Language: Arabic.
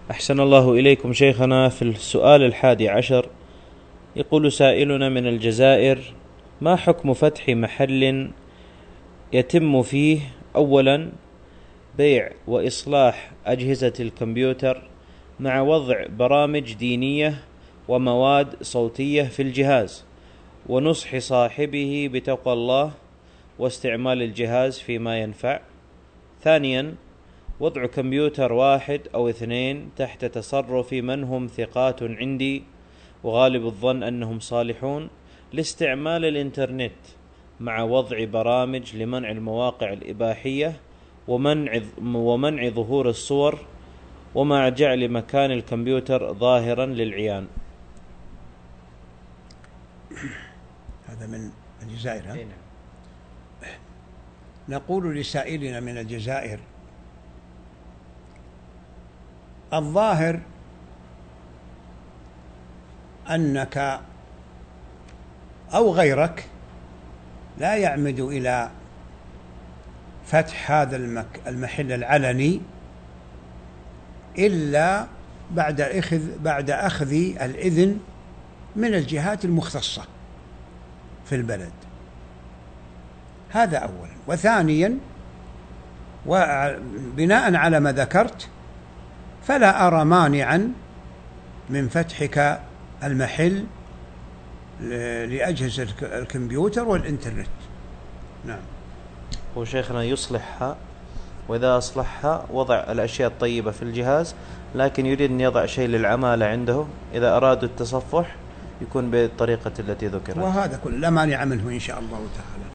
أحسن الله إليكم شيخنا. في السؤال 11 يقول سائلنا من الجزائر: ما حكم فتح محل يتم فيه أولا بيع وإصلاح أجهزة الكمبيوتر مع وضع برامج دينية ومواد صوتية في الجهاز، ونصح صاحبه بتقوى الله واستعمال الجهاز فيما ينفع؟ ثانيا، وضع كمبيوتر 1 أو 2 تحت تصرف من هم ثقات عندي وغالب الظن أنهم صالحون لاستعمال الإنترنت، مع وضع برامج لمنع المواقع الإباحية ومنع ظهور الصور، ومع جعل مكان الكمبيوتر ظاهرا للعيان. هذا من الجزائر. نقول لسائلنا من الجزائر: الظاهر أنك أو غيرك لا يعمد إلى فتح هذا المحل العلني إلا بعد أخذ الإذن من الجهات المختصة في البلد. هذا أولا. وثانيا، وبناء على ما ذكرت، فلا أرى مانعا من فتحك المحل لأجهزة الكمبيوتر والإنترنت. نعم. وشيخنا يصلحها، وإذا أصلحها وضع الأشياء الطيبة في الجهاز، لكن يريد أن يضع شيء للعمالة عنده إذا أرادوا التصفح يكون بالطريقة التي ذكرت، وهذا كله لا مانع منه إن شاء الله تعالى.